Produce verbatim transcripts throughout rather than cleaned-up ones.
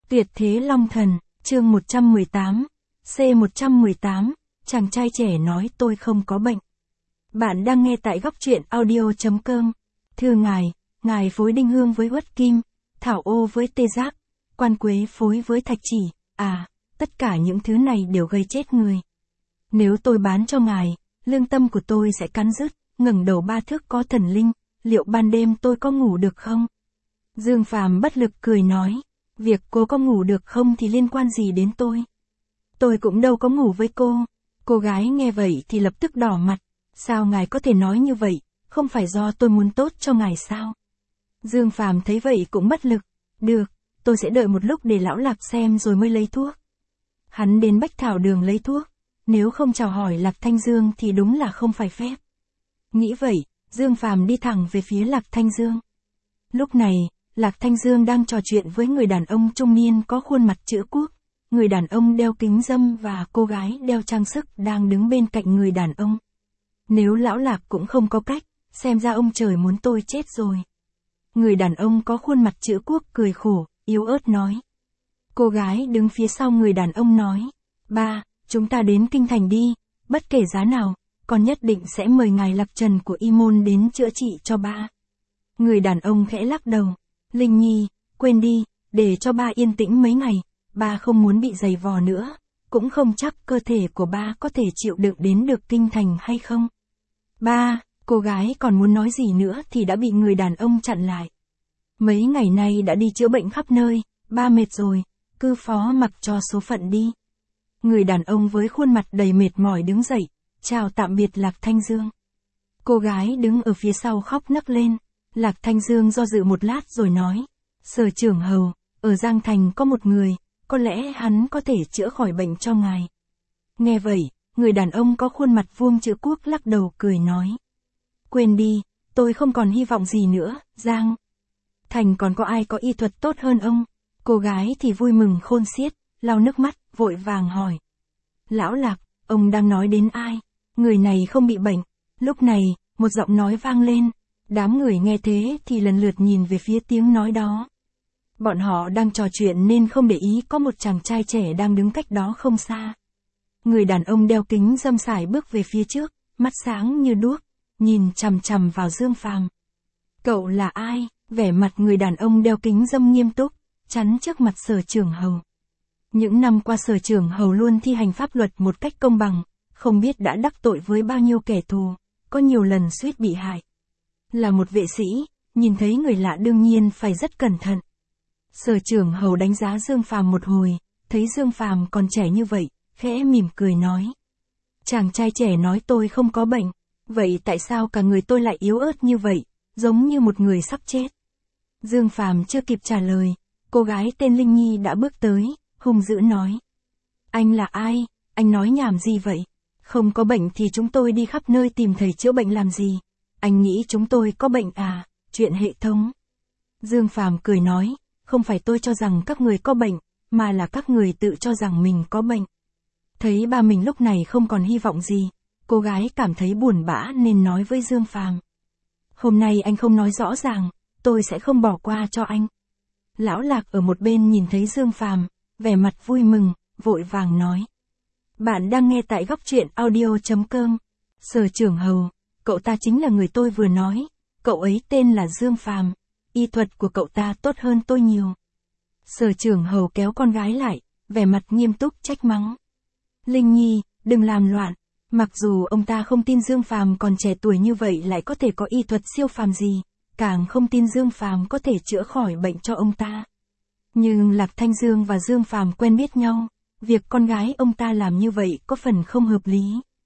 Tuyệt thế long thần, chương một trăm mười tám, C một trăm mười tám, chàng trai trẻ nói tôi không có bệnh. Bạn đang nghe tại góc truyện audio chấm com. Thưa ngài, ngài phối đinh hương với uất kim, thảo ô với tê giác, quan quế phối với thạch chỉ, à, tất cả những thứ này đều gây chết người. Nếu tôi bán cho ngài, lương tâm của tôi sẽ cắn rứt, ngẩng đầu ba thước có thần linh, liệu ban đêm tôi có ngủ được không? Dương Phàm bất lực cười nói, việc cô có ngủ được không thì liên quan gì đến tôi? Tôi cũng đâu có ngủ với cô. Cô gái nghe vậy thì lập tức đỏ mặt, sao ngài có thể nói như vậy, không phải do tôi muốn tốt cho ngài sao? Dương Phàm thấy vậy cũng bất lực, được, tôi sẽ đợi một lúc để lão Lạc xem rồi mới lấy thuốc. Hắn đến Bách Thảo Đường lấy thuốc, nếu không chào hỏi Lạc Thanh Dương thì đúng là không phải phép. Nghĩ vậy, Dương Phàm đi thẳng về phía Lạc Thanh Dương. Lúc này, Lạc Thanh Dương đang trò chuyện với người đàn ông trung niên có khuôn mặt chữ quốc. Người đàn ông đeo kính râm và cô gái đeo trang sức đang đứng bên cạnh người đàn ông. Nếu lão Lạc cũng không có cách, xem ra ông trời muốn tôi chết rồi. Người đàn ông có khuôn mặt chữ quốc cười khổ, yếu ớt nói. Cô gái đứng phía sau người đàn ông nói, ba, chúng ta đến kinh thành đi, bất kể giá nào, con nhất định sẽ mời ngài Lạc Trần của Y Môn đến chữa trị cho ba. Người đàn ông khẽ lắc đầu, Linh Nhi, quên đi, để cho ba yên tĩnh mấy ngày, ba không muốn bị giày vò nữa, cũng không chắc cơ thể của ba có thể chịu đựng đến được kinh thành hay không. Ba, cô gái còn muốn nói gì nữa thì đã bị người đàn ông chặn lại. Mấy ngày nay đã đi chữa bệnh khắp nơi, ba mệt rồi, cứ phó mặc cho số phận đi. Người đàn ông với khuôn mặt đầy mệt mỏi đứng dậy, chào tạm biệt Lạc Thanh Dương. Cô gái đứng ở phía sau khóc nấc lên. Lạc Thanh Dương do dự một lát rồi nói, Sở trưởng hầu, ở Giang Thành có một người, có lẽ hắn có thể chữa khỏi bệnh cho ngài. Nghe vậy, người đàn ông có khuôn mặt vuông chữ quốc lắc đầu cười nói. Quên đi, tôi không còn hy vọng gì nữa, Giang Thành còn có ai có y thuật tốt hơn ông? Cô gái thì vui mừng khôn xiết, lau nước mắt, vội vàng hỏi. Lão Lạc, ông đang nói đến ai? Người này không bị bệnh. Lúc này, một giọng nói vang lên. Đám người nghe thế thì lần lượt nhìn về phía tiếng nói đó. Bọn họ đang trò chuyện nên không để ý có một chàng trai trẻ đang đứng cách đó không xa. Người đàn ông đeo kính râm sải bước về phía trước, mắt sáng như đuốc, nhìn chằm chằm vào Dương Phàm. Cậu là ai? Vẻ mặt người đàn ông đeo kính râm nghiêm túc, chắn trước mặt Sở trưởng hầu. Những năm qua Sở trưởng hầu luôn thi hành pháp luật một cách công bằng, không biết đã đắc tội với bao nhiêu kẻ thù, có nhiều lần suýt bị hại. Là một vệ sĩ, nhìn thấy người lạ đương nhiên phải rất cẩn thận. Sở trưởng hầu đánh giá Dương Phàm một hồi, thấy Dương Phàm còn trẻ như vậy, khẽ mỉm cười nói. Chàng trai trẻ nói tôi không có bệnh, vậy tại sao cả người tôi lại yếu ớt như vậy, giống như một người sắp chết? Dương Phàm chưa kịp trả lời, cô gái tên Linh Nhi đã bước tới, hung dữ nói. Anh là ai? Anh nói nhảm gì vậy? Không có bệnh thì chúng tôi đi khắp nơi tìm thầy chữa bệnh làm gì? Anh nghĩ chúng tôi có bệnh à, chuyện hệ thống. Dương Phàm cười nói, không phải tôi cho rằng các người có bệnh, mà là các người tự cho rằng mình có bệnh. Thấy ba mình lúc này không còn hy vọng gì, cô gái cảm thấy buồn bã nên nói với Dương Phàm. Hôm nay anh không nói rõ ràng, tôi sẽ không bỏ qua cho anh. Lão Lạc ở một bên nhìn thấy Dương Phàm, vẻ mặt vui mừng, vội vàng nói. Bạn đang nghe tại góc truyện audio chấm com. Sở trưởng hầu, cậu ta chính là người tôi vừa nói, cậu ấy tên là Dương Phàm, y thuật của cậu ta tốt hơn tôi nhiều. Sở trưởng hầu kéo con gái lại, vẻ mặt nghiêm túc trách mắng. Linh Nhi, đừng làm loạn, mặc dù ông ta không tin Dương Phàm còn trẻ tuổi như vậy lại có thể có y thuật siêu phàm gì, càng không tin Dương Phàm có thể chữa khỏi bệnh cho ông ta. Nhưng Lạc Thanh Dương và Dương Phàm quen biết nhau, việc con gái ông ta làm như vậy có phần không hợp lý.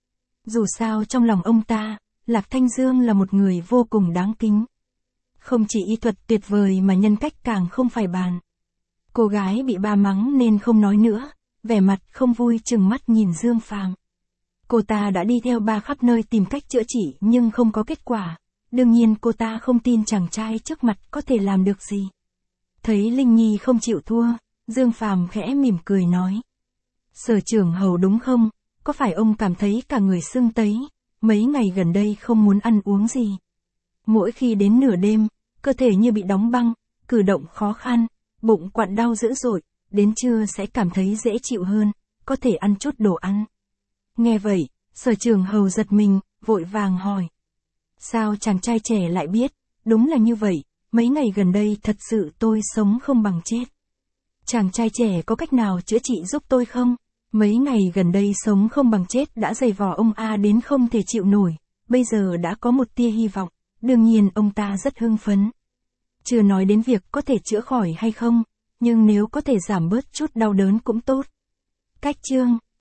Dù sao trong lòng ông ta, Lạc Thanh Dương là một người vô cùng đáng kính. Không chỉ y thuật tuyệt vời mà nhân cách càng không phải bàn. Cô gái bị ba mắng nên không nói nữa, vẻ mặt không vui trừng mắt nhìn Dương Phàm. Cô ta đã đi theo ba khắp nơi tìm cách chữa trị nhưng không có kết quả. Đương nhiên cô ta không tin chàng trai trước mặt có thể làm được gì. Thấy Linh Nhi không chịu thua, Dương Phàm khẽ mỉm cười nói. Sở trưởng hầu đúng không? Có phải ông cảm thấy cả người sưng tấy? Mấy ngày gần đây không muốn ăn uống gì. Mỗi khi đến nửa đêm, cơ thể như bị đóng băng, cử động khó khăn, bụng quặn đau dữ dội, đến trưa sẽ cảm thấy dễ chịu hơn, có thể ăn chút đồ ăn. Nghe vậy, Sở Trường Hầu giật mình, vội vàng hỏi. Sao chàng trai trẻ lại biết? Đúng là như vậy, mấy ngày gần đây thật sự tôi sống không bằng chết. Chàng trai trẻ có cách nào chữa trị giúp tôi không? Mấy ngày gần đây sống không bằng chết đã dày vò ông A đến không thể chịu nổi, bây giờ đã có một tia hy vọng, đương nhiên ông ta rất hưng phấn. Chưa nói đến việc có thể chữa khỏi hay không, nhưng nếu có thể giảm bớt chút đau đớn cũng tốt. Cách chương